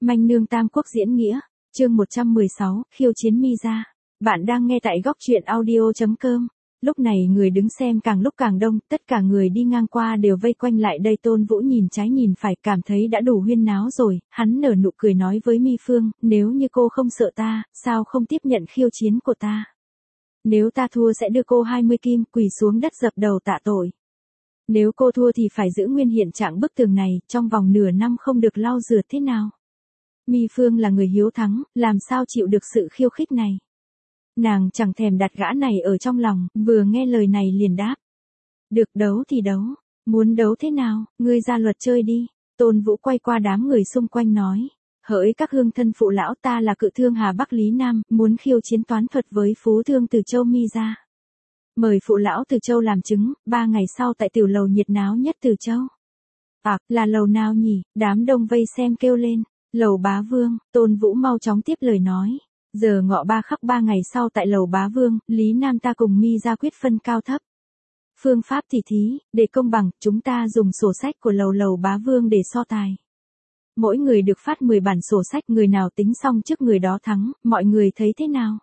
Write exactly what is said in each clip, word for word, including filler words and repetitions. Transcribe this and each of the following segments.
Manh nương Tam Quốc diễn nghĩa, chương một trăm mười sáu, khiêu chiến Mi gia. Bạn đang nghe tại góc truyện audio.com. Lúc này người đứng xem càng lúc càng đông, tất cả người đi ngang qua đều vây quanh lại đây. Tôn Vũ nhìn trái nhìn phải, cảm thấy đã đủ huyên náo rồi, hắn nở nụ cười nói với Mi Phương, nếu như cô không sợ ta, sao không tiếp nhận khiêu chiến của ta? Nếu ta thua sẽ đưa cô hai mươi kim, quỳ xuống đất dập đầu tạ tội. Nếu cô thua thì phải giữ nguyên hiện trạng bức tường này, trong vòng nửa năm không được lau rửa thế nào? Mi Phương là người hiếu thắng, làm sao chịu được sự khiêu khích này? Nàng chẳng thèm đặt gã này ở trong lòng, vừa nghe lời này liền đáp. Được đấu thì đấu, muốn đấu thế nào, ngươi ra luật chơi đi. Tôn Vũ quay qua đám người xung quanh nói. Hỡi các hương thân phụ lão, ta là Cự Thương Hà Bắc Lý Nam, muốn khiêu chiến toán thuật với Phú Thương Từ Châu Mi gia. Mời phụ lão Từ Châu làm chứng, ba ngày sau tại tiểu lầu nhiệt náo nhất Từ Châu. À, là lầu nào nhỉ? Đám đông vây xem kêu lên. Lầu Bá Vương. Tôn Vũ mau chóng tiếp lời nói. Giờ ngọ ba khắc ba ngày sau tại lầu Bá Vương, Lý Nam ta cùng Mi gia quyết phân cao thấp. Phương pháp thì thí, để công bằng, chúng ta dùng sổ sách của lầu lầu Bá Vương để so tài. Mỗi người được phát mười bản sổ sách, người nào tính xong trước người đó thắng, mọi người thấy thế nào?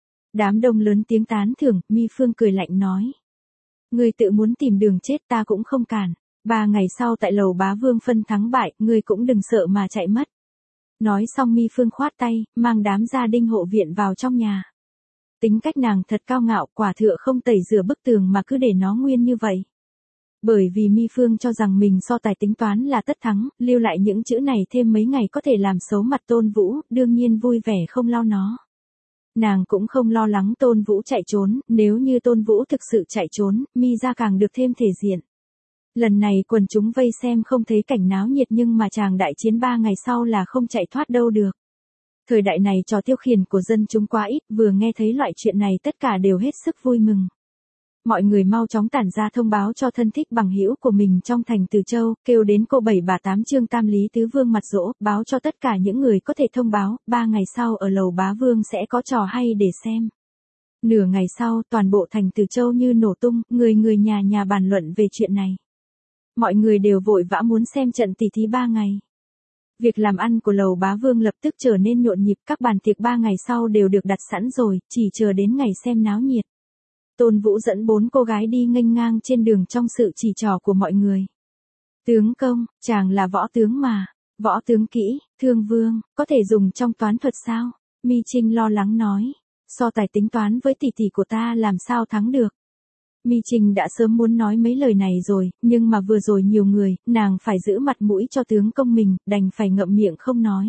Đám đông lớn tiếng tán thưởng, Mi Phương cười lạnh nói. Ngươi tự muốn tìm đường chết ta cũng không cản. Ba ngày sau tại lầu Bá Vương phân thắng bại, ngươi cũng đừng sợ mà chạy mất. Nói xong Mi Phương khoát tay, mang đám gia đinh hộ viện vào trong nhà. Tính cách nàng thật cao ngạo, quả thựa không tẩy rửa bức tường mà cứ để nó nguyên như vậy. Bởi vì Mi Phương cho rằng mình so tài tính toán là tất thắng, lưu lại những chữ này thêm mấy ngày có thể làm xấu mặt Tôn Vũ, đương nhiên vui vẻ không lau nó. Nàng cũng không lo lắng Tôn Vũ chạy trốn, nếu như Tôn Vũ thực sự chạy trốn, Mi gia càng được thêm thể diện. Lần này quần chúng vây xem không thấy cảnh náo nhiệt nhưng mà chàng đại chiến ba ngày sau là không chạy thoát đâu được. Thời đại này trò tiêu khiển của dân chúng quá ít, vừa nghe thấy loại chuyện này tất cả đều hết sức vui mừng. Mọi người mau chóng tản ra thông báo cho thân thích bằng hữu của mình trong thành Từ Châu, kêu đến cô bảy bà tám Trương Tam Lý Tứ Vương mặt dỗ, báo cho tất cả những người có thể thông báo, ba ngày sau ở lầu Bá Vương sẽ có trò hay để xem. Nửa ngày sau, toàn bộ thành Từ Châu như nổ tung, người người nhà nhà bàn luận về chuyện này. Mọi người đều vội vã muốn xem trận tỷ thí ba ngày. Việc làm ăn của lầu Bá Vương lập tức trở nên nhộn nhịp, các bàn tiệc ba ngày sau đều được đặt sẵn rồi, chỉ chờ đến ngày xem náo nhiệt. Tôn Vũ dẫn bốn cô gái đi nghênh ngang trên đường trong sự chỉ trỏ của mọi người. Tướng công, chàng là võ tướng mà, võ tướng kỹ, thương vương, có thể dùng trong toán thuật sao? Mi Trinh lo lắng nói, so tài tính toán với tỷ tỷ của ta làm sao thắng được? Mi Trinh đã sớm muốn nói mấy lời này rồi, nhưng mà vừa rồi nhiều người, nàng phải giữ mặt mũi cho tướng công mình, đành phải ngậm miệng không nói.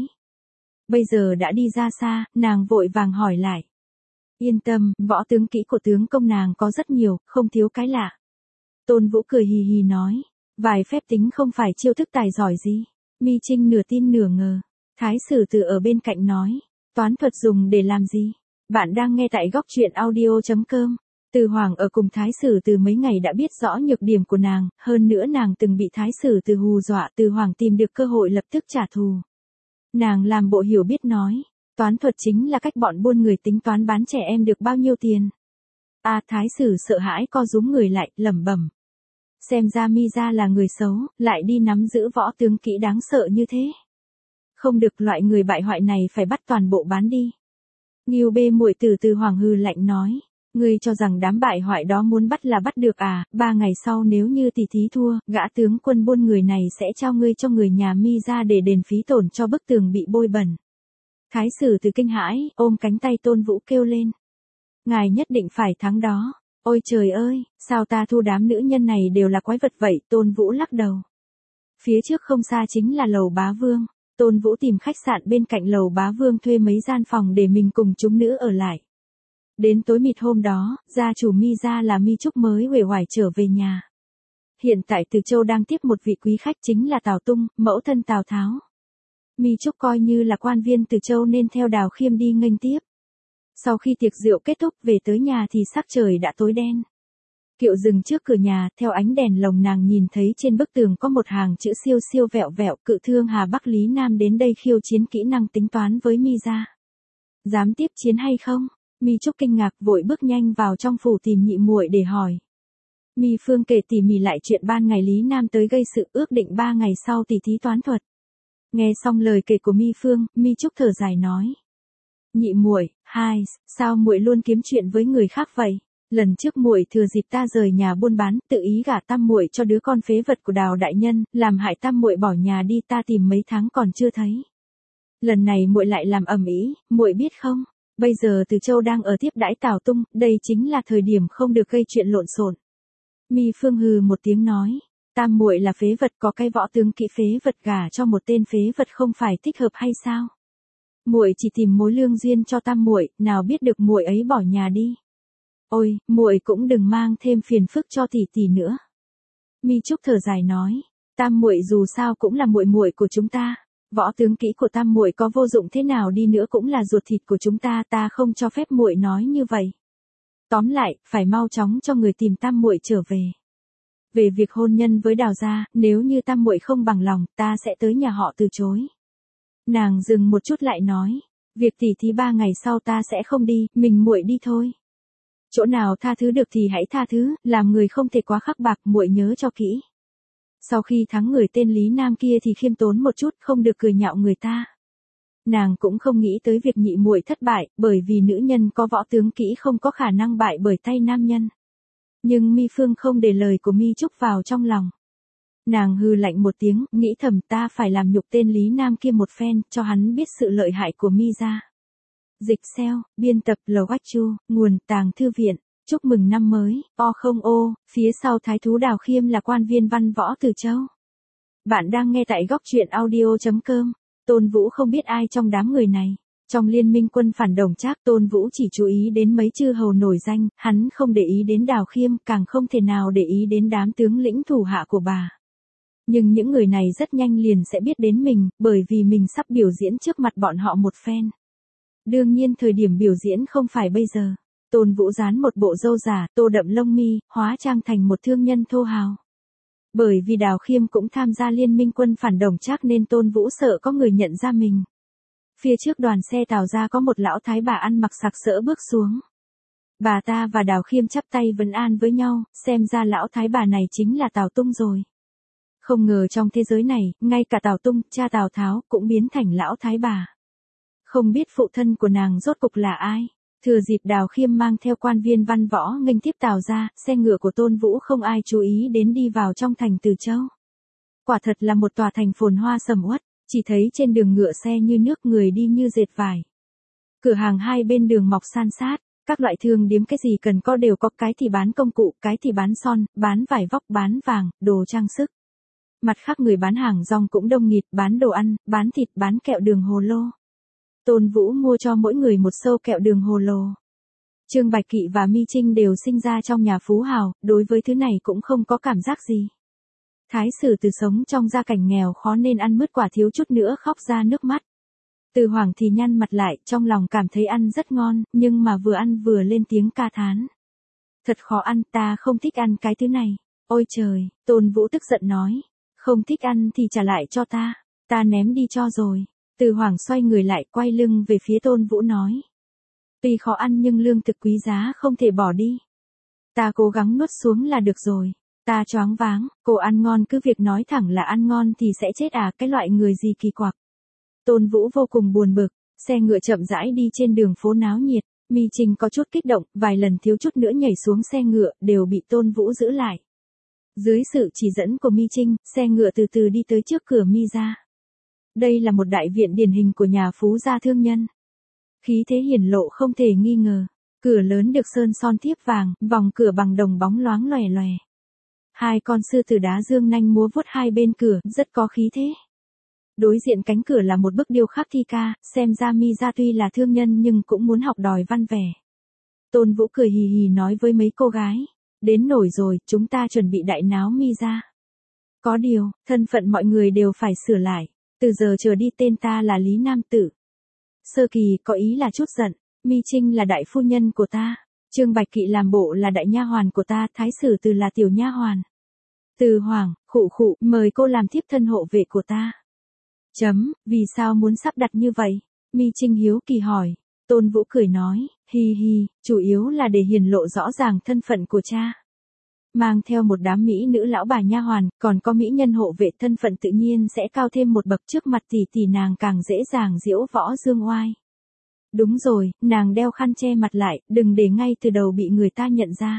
Bây giờ đã đi ra xa, nàng vội vàng hỏi lại. Yên tâm, võ tướng kỹ của tướng công nàng có rất nhiều, không thiếu cái lạ. Tôn Vũ cười hì hì nói, vài phép tính không phải chiêu thức tài giỏi gì. Mi Trinh nửa tin nửa ngờ. Thái Sử Từ ở bên cạnh nói, toán thuật dùng để làm gì? Bạn đang nghe tại góc truyện audio.com. Từ Hoàng ở cùng Thái Sử Từ mấy ngày đã biết rõ nhược điểm của nàng, hơn nữa nàng từng bị Thái Sử Từ hù dọa, Từ Hoàng tìm được cơ hội lập tức trả thù. Nàng làm bộ hiểu biết nói, toán thuật chính là cách bọn buôn người tính toán bán trẻ em được bao nhiêu tiền. A Thái Sử sợ hãi co rúm người lại, lẩm bẩm. Xem ra Mi gia là người xấu, lại đi nắm giữ võ tướng kỹ đáng sợ như thế. Không được, loại người bại hoại này phải bắt toàn bộ bán đi. Ngưu bê muội tử Từ Hoàng hừ lạnh nói. Ngươi cho rằng đám bại hoại đó muốn bắt là bắt được à, ba ngày sau nếu như tỷ thí thua, gã tướng quân buôn người này sẽ trao ngươi cho người nhà Mi gia để đền phí tổn cho bức tường bị bôi bẩn. Thái Sử Từ kinh hãi, ôm cánh tay Tôn Vũ kêu lên. Ngài nhất định phải thắng đó. Ôi trời ơi, sao ta thu đám nữ nhân này đều là quái vật vậy, Tôn Vũ lắc đầu. Phía trước không xa chính là lầu Bá Vương. Tôn Vũ tìm khách sạn bên cạnh lầu Bá Vương thuê mấy gian phòng để mình cùng chúng nữ ở lại. Đến tối mịt hôm đó, gia chủ Mi gia là Mi Trúc mới uể oải trở về nhà. Hiện tại Từ Châu đang tiếp một vị quý khách chính là Tào Tung, mẫu thân Tào Tháo. Mi Trúc coi như là quan viên Từ Châu nên theo Đào Khiêm đi nghênh tiếp. Sau khi tiệc rượu kết thúc về tới nhà thì sắc trời đã tối đen. Kiệu dừng trước cửa nhà, theo ánh đèn lồng nàng nhìn thấy trên bức tường có một hàng chữ siêu siêu vẹo vẹo, Cự Thương Hà Bắc Lý Nam đến đây khiêu chiến kỹ năng tính toán với Mi gia. Dám tiếp chiến hay không? Mi Trúc kinh ngạc vội bước nhanh vào trong phủ tìm nhị muội để hỏi. Mi Phương kể tỉ mỉ lại chuyện ban ngày Lý Nam tới gây sự, ước định ba ngày sau tỷ thí toán thuật. Nghe xong lời kể của Mi Phương, Mi Trúc thở dài nói. Nhị muội, hai, sao muội luôn kiếm chuyện với người khác vậy? Lần trước muội thừa dịp ta rời nhà buôn bán, tự ý gả tam muội cho đứa con phế vật của Đào đại nhân, làm hại tam muội bỏ nhà đi, ta tìm mấy tháng còn chưa thấy. Lần này muội lại làm ầm ĩ, muội biết không? Bây giờ Từ Châu đang ở tiếp đãi Tào Tung, đây chính là thời điểm không được gây chuyện lộn xộn. Mi Phương hừ một tiếng nói, tam muội là phế vật, có cái võ tướng kỵ phế vật gả cho một tên phế vật không phải thích hợp hay sao? Muội chỉ tìm mối lương duyên cho tam muội, nào biết được muội ấy bỏ nhà đi. Ôi, muội cũng đừng mang thêm phiền phức cho tỷ tỷ nữa. Mi Trúc thở dài nói, tam muội dù sao cũng là muội muội của chúng ta, võ tướng kỹ của tam muội có vô dụng thế nào đi nữa cũng là ruột thịt của chúng ta, ta không cho phép muội nói như vậy. Tóm lại, phải mau chóng cho người tìm tam muội trở về. Về việc hôn nhân với Đào gia, nếu như tam muội không bằng lòng, ta sẽ tới nhà họ từ chối. Nàng dừng một chút lại nói, việc tỉ thí ba ngày sau ta sẽ không đi, mình muội đi thôi. Chỗ nào tha thứ được thì hãy tha thứ, làm người không thể quá khắc bạc, muội nhớ cho kỹ. Sau khi thắng người tên Lý Nam kia thì khiêm tốn một chút, không được cười nhạo người ta. Nàng cũng không nghĩ tới việc nhị muội thất bại, bởi vì nữ nhân có võ tướng kỹ không có khả năng bại bởi tay nam nhân. Nhưng Mi Phương không để lời của Mi Trúc vào trong lòng. Nàng hừ lạnh một tiếng, nghĩ thầm ta phải làm nhục tên Lý Nam kia một phen, cho hắn biết sự lợi hại của Mi gia. Dịch xeo, biên tập Lầu Quách Chu, nguồn Tàng Thư Viện. Chúc mừng năm mới, o không ô, phía sau thái thú Đào Khiêm là quan viên văn võ Từ Châu. Bạn đang nghe tại góc truyện audio.com. Tôn Vũ không biết ai trong đám người này. Trong liên minh quân phản Đồng Trác, Tôn Vũ chỉ chú ý đến mấy chư hầu nổi danh, hắn không để ý đến Đào Khiêm, càng không thể nào để ý đến đám tướng lĩnh thủ hạ của bà. Nhưng những người này rất nhanh liền sẽ biết đến mình, bởi vì mình sắp biểu diễn trước mặt bọn họ một phen. Đương nhiên thời điểm biểu diễn không phải bây giờ. Tôn Vũ dán một bộ râu giả, tô đậm lông mi, hóa trang thành một thương nhân thô hào. Bởi vì Đào Khiêm cũng tham gia liên minh quân phản Đồng Trác nên Tôn Vũ sợ có người nhận ra mình. Phía trước đoàn xe Tào ra có một lão thái bà ăn mặc sặc sỡ bước xuống. Bà ta và Đào Khiêm chắp tay vấn an với nhau, xem ra lão thái bà này chính là Tào Tung rồi. Không ngờ trong thế giới này, ngay cả Tào Tung, cha Tào Tháo, cũng biến thành lão thái bà. Không biết phụ thân của nàng rốt cục là ai? Thừa dịp Đào Khiêm mang theo quan viên văn võ nghênh tiếp Tào ra, xe ngựa của Tôn Vũ không ai chú ý đến đi vào trong thành Từ Châu. Quả thật là một tòa thành phồn hoa sầm uất, chỉ thấy trên đường ngựa xe như nước, người đi như dệt vải. Cửa hàng hai bên đường mọc san sát, các loại thương điếm cái gì cần có đều có, cái thì bán công cụ, cái thì bán son, bán vải vóc, bán vàng, đồ trang sức. Mặt khác người bán hàng rong cũng đông nghịt, bán đồ ăn, bán thịt, bán kẹo đường hồ lô. Tôn Vũ mua cho mỗi người một sâu kẹo đường hồ lô. Trương Bạch Kỵ và Mi Trinh đều sinh ra trong nhà phú hào, đối với thứ này cũng không có cảm giác gì. Thái sử Từ sống trong gia cảnh nghèo khó nên ăn mứt quả thiếu chút nữa khóc ra nước mắt. Từ Hoàng thì nhăn mặt lại, trong lòng cảm thấy ăn rất ngon, nhưng mà vừa ăn vừa lên tiếng ca thán. Thật khó ăn, ta không thích ăn cái thứ này. Ôi trời, Tôn Vũ tức giận nói. Không thích ăn thì trả lại cho ta, ta ném đi cho rồi. Từ Hoàng xoay người lại, quay lưng về phía Tôn Vũ nói. Tuy khó ăn nhưng lương thực quý giá không thể bỏ đi. Ta cố gắng nuốt xuống là được rồi. Ta choáng váng, cô ăn ngon cứ việc nói thẳng là ăn ngon thì sẽ chết à, cái loại người gì kỳ quặc. Tôn Vũ vô cùng buồn bực, xe ngựa chậm rãi đi trên đường phố náo nhiệt, Mi Trinh có chút kích động, vài lần thiếu chút nữa nhảy xuống xe ngựa, đều bị Tôn Vũ giữ lại. Dưới sự chỉ dẫn của Mi Trinh, xe ngựa từ từ đi tới trước cửa Mi gia. Đây là một đại viện điển hình của nhà phú gia thương nhân. Khí thế hiển lộ không thể nghi ngờ, cửa lớn được sơn son thiếp vàng, vòng cửa bằng đồng bóng loáng lòe lòe. Hai con sư tử đá dương nanh múa vuốt hai bên cửa, rất có khí thế. Đối diện cánh cửa là một bức điêu khắc thi ca, xem ra Mi gia tuy là thương nhân nhưng cũng muốn học đòi văn vẻ. Tôn Vũ cười hì hì nói với mấy cô gái, đến nổi rồi, chúng ta chuẩn bị đại náo Mi gia. Có điều, thân phận mọi người đều phải sửa lại, từ giờ trở đi tên ta là Lý Nam Tử. Sơ Kỳ có ý là chút giận, Mi Trinh là đại phu nhân của ta, Trương Bạch Kỵ làm bộ là đại nha hoàn của ta, Thái sử Từ là tiểu nha hoàn. Từ Hoàng, khụ khụ, mời cô làm thiếp thân hộ vệ của ta. Chấm, vì sao muốn sắp đặt như vậy? Mi Trinh hiếu kỳ hỏi. Tôn Vũ cười nói, hi hi, chủ yếu là để hiển lộ rõ ràng thân phận của cha. mang theo một đám mỹ nữ lão bà nha hoàn, còn có mỹ nhân hộ vệ, thân phận tự nhiên sẽ cao thêm một bậc, trước mặt tỷ tỷ nàng càng dễ dàng diễu võ dương oai. Đúng rồi, nàng đeo khăn che mặt lại, đừng để ngay từ đầu bị người ta nhận ra.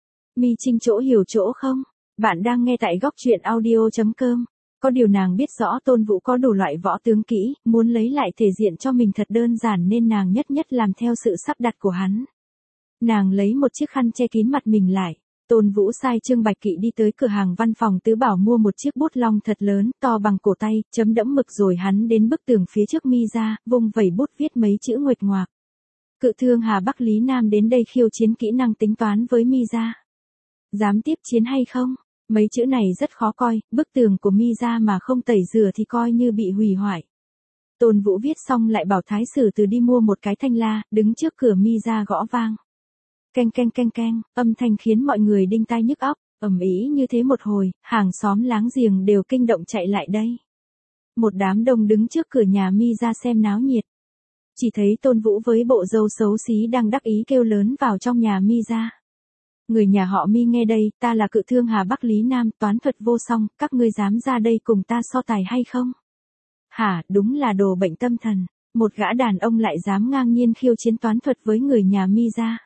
Mi Trinh chỗ hiểu chỗ không? Bạn đang nghe tại góc truyện audio chấm com. Có điều nàng biết rõ Tôn Vũ có đủ loại võ tướng kỹ, muốn lấy lại thể diện cho mình thật đơn giản nên nàng nhất nhất làm theo sự sắp đặt của hắn. Nàng lấy một chiếc khăn che kín mặt mình lại. Tôn Vũ sai Trương Bạch Kỵ đi tới cửa hàng văn phòng Tứ Bảo mua một chiếc bút lông thật lớn, to bằng cổ tay, chấm đẫm mực, rồi hắn đến bức tường phía trước mi ra, vung vẩy bút viết mấy chữ nguệch ngoạc. Cự Thương Hà Bắc Lý Nam đến đây khiêu chiến, kỹ năng tính toán với mi ra. Dám tiếp chiến hay không? Mấy chữ này rất khó coi, bức tường của mi ra mà không tẩy rửa thì coi như bị hủy hoại. Tôn Vũ viết xong lại bảo Thái Sử Từ đi mua một cái thanh la, đứng trước cửa mi ra gõ vang. Keng keng keng keng, âm thanh khiến mọi người đinh tai nhức óc, ầm ĩ như thế một hồi, hàng xóm láng giềng đều kinh động chạy lại đây. Một đám đông đứng trước cửa nhà mi ra xem náo nhiệt. Chỉ thấy Tôn Vũ với bộ râu xấu xí đang đắc ý kêu lớn vào trong nhà mi ra. Người nhà họ Mi nghe đây, ta là Cự Thương Hà Bắc Lý Nam, toán thuật vô song, các ngươi dám ra đây cùng ta so tài hay không? Hả, đúng là đồ bệnh tâm thần, một gã đàn ông lại dám ngang nhiên khiêu chiến toán thuật với người nhà Mi ra.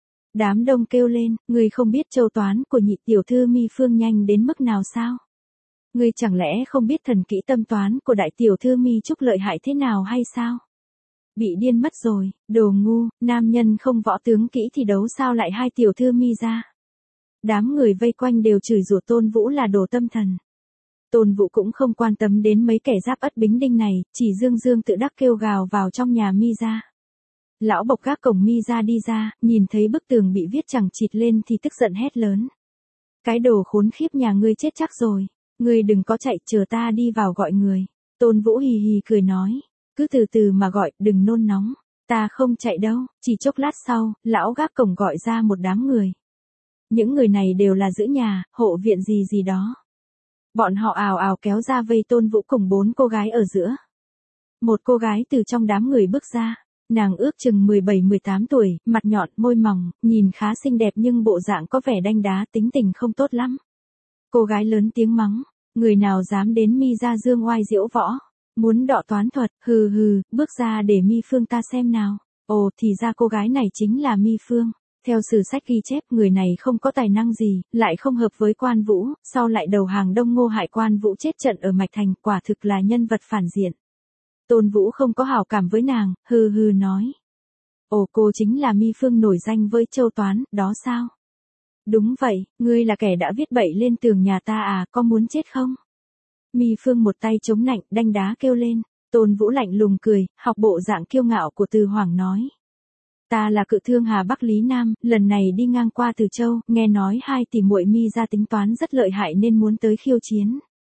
Đám đông kêu lên, ngươi không biết châu toán của nhị tiểu thư Mi Phương nhanh đến mức nào sao? Ngươi chẳng lẽ không biết thần kỹ tâm toán của đại tiểu thư Mi Trúc lợi hại thế nào hay sao? Bị điên mất rồi, đồ ngu, nam nhân không võ tướng kỹ thì đấu sao lại hai tiểu thư mi ra. Đám người vây quanh đều chửi rủa Tôn Vũ là đồ tâm thần. Tôn Vũ cũng không quan tâm đến mấy kẻ giáp ất bính đinh này, chỉ dương dương tự đắc kêu gào vào trong nhà mi ra. Lão bộc gác cổng mi ra đi ra, nhìn thấy bức tường bị viết chằng chịt lên thì tức giận hét lớn. Cái đồ khốn khiếp nhà ngươi chết chắc rồi, ngươi đừng có chạy, chờ ta đi vào gọi người. Tôn Vũ hì hì cười nói. Cứ từ từ mà gọi, đừng nôn nóng. Ta không chạy đâu. Chỉ chốc lát sau, lão gác cổng gọi ra một đám người. Những người này đều là giữ nhà, hộ viện gì gì đó. Bọn họ ào ào kéo ra vây Tôn Vũ cùng bốn cô gái ở giữa. Một cô gái từ trong đám người bước ra. Nàng ước chừng mười bảy mười tám tuổi, mặt nhọn, môi mỏng, nhìn khá xinh đẹp nhưng bộ dạng có vẻ đanh đá, tính tình không tốt lắm. Cô gái lớn tiếng mắng. Người nào dám đến mi ra dương oai diễu võ? Muốn đọ toán thuật, hừ hừ, bước ra để Mi Phương ta xem nào. Ồ, thì ra cô gái này chính là Mi Phương. Theo sử sách ghi chép, người này không có tài năng gì, lại không hợp với Quan Vũ, sau lại đầu hàng Đông Ngô hại Quan Vũ chết trận ở Mạch Thành, quả thực là nhân vật phản diện. Tôn Vũ không có hảo cảm với nàng, hừ hừ nói. Ồ, cô chính là Mi Phương nổi danh với châu toán, đó sao? Đúng vậy, ngươi là kẻ đã viết bậy lên tường nhà ta à, có muốn chết không? Mi Phương một tay chống nạnh, đanh đá kêu lên. Tôn Vũ lạnh lùng cười, học bộ dạng kiêu ngạo của Từ Hoàng nói. Ta là Cự Thương Hà Bắc Lý Nam, lần này đi ngang qua Từ Châu, nghe nói hai tỷ muội Mi ra tính toán rất lợi hại nên muốn tới khiêu chiến.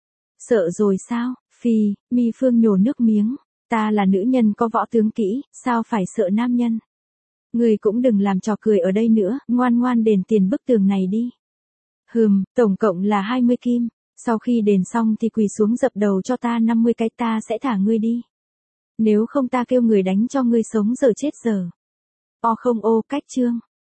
Sợ rồi sao? Phi, Mi Phương nhổ nước miếng. Ta là nữ nhân có võ tướng kỹ, sao phải sợ nam nhân? Người cũng đừng làm trò cười ở đây nữa, ngoan ngoan đền tiền bức tường này đi. Hừm, tổng cộng là hai mươi kim. Sau khi đền xong thì quỳ xuống dập đầu cho ta năm mươi cái, ta sẽ thả ngươi đi. Nếu không ta kêu người đánh cho ngươi sống giờ chết giờ. O không ô, cách chương.